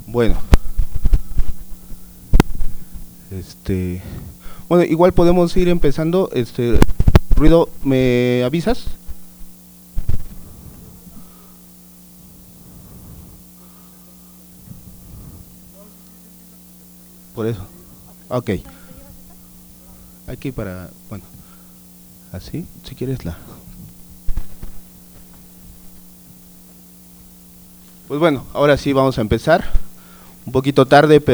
Bueno, bueno, igual podemos ir empezando. Ruido, ¿me avisas? Por eso. Ok. Aquí para, bueno, así, si quieres la. Pues bueno, ahora sí vamos a empezar. Un poquito tarde, pero